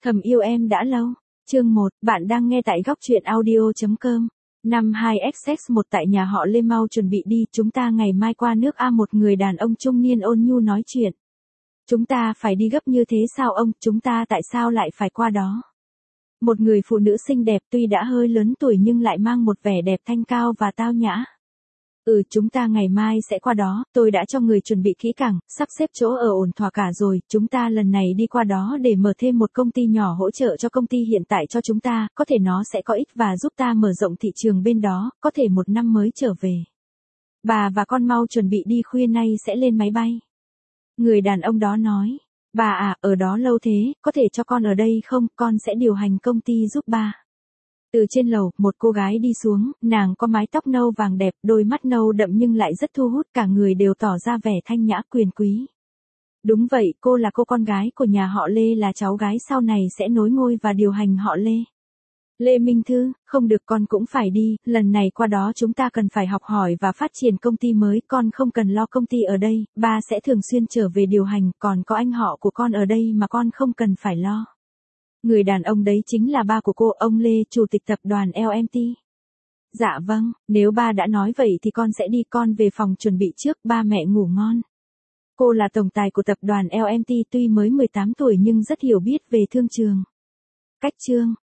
Thầm yêu em đã lâu. Chương 1, bạn đang nghe tại góc truyện audio.com. Năm 2XX1 tại nhà họ Lê, mau chuẩn bị đi, chúng ta ngày mai qua nước A. Một người đàn ông trung niên ôn nhu nói chuyện. Chúng ta phải đi gấp như thế sao ông, chúng ta tại sao lại phải qua đó? Một người phụ nữ xinh đẹp tuy đã hơi lớn tuổi nhưng lại mang một vẻ đẹp thanh cao và tao nhã. Chúng ta ngày mai sẽ qua đó, tôi đã cho người chuẩn bị kỹ càng, sắp xếp chỗ ở ổn thỏa cả rồi, chúng ta lần này đi qua đó để mở thêm một công ty nhỏ hỗ trợ cho công ty hiện tại cho chúng ta, có thể nó sẽ có ích và giúp ta mở rộng thị trường bên đó, có thể một năm mới trở về. Bà và con mau chuẩn bị đi, khuya nay sẽ lên máy bay. Người đàn ông đó nói, bà à, ở đó lâu thế, có thể cho con ở đây không, con sẽ điều hành công ty giúp ba. Từ trên lầu, một cô gái đi xuống, nàng có mái tóc nâu vàng đẹp, đôi mắt nâu đậm nhưng lại rất thu hút, cả người đều tỏ ra vẻ thanh nhã quyền quý. Đúng vậy, cô là cô con gái của nhà họ Lê, là cháu gái sau này sẽ nối ngôi và điều hành họ Lê. Lê Minh Thư, không được, con cũng phải đi, lần này qua đó chúng ta cần phải học hỏi và phát triển công ty mới, con không cần lo công ty ở đây, ba sẽ thường xuyên trở về điều hành, còn có anh họ của con ở đây mà con không cần phải lo. Người đàn ông đấy chính là ba của cô, ông Lê, chủ tịch tập đoàn LMT. Dạ vâng, nếu ba đã nói vậy thì con sẽ đi, con về phòng chuẩn bị trước, ba mẹ ngủ ngon. Cô là tổng tài của tập đoàn LMT, tuy mới 18 tuổi nhưng rất hiểu biết về thương trường. Cách chương,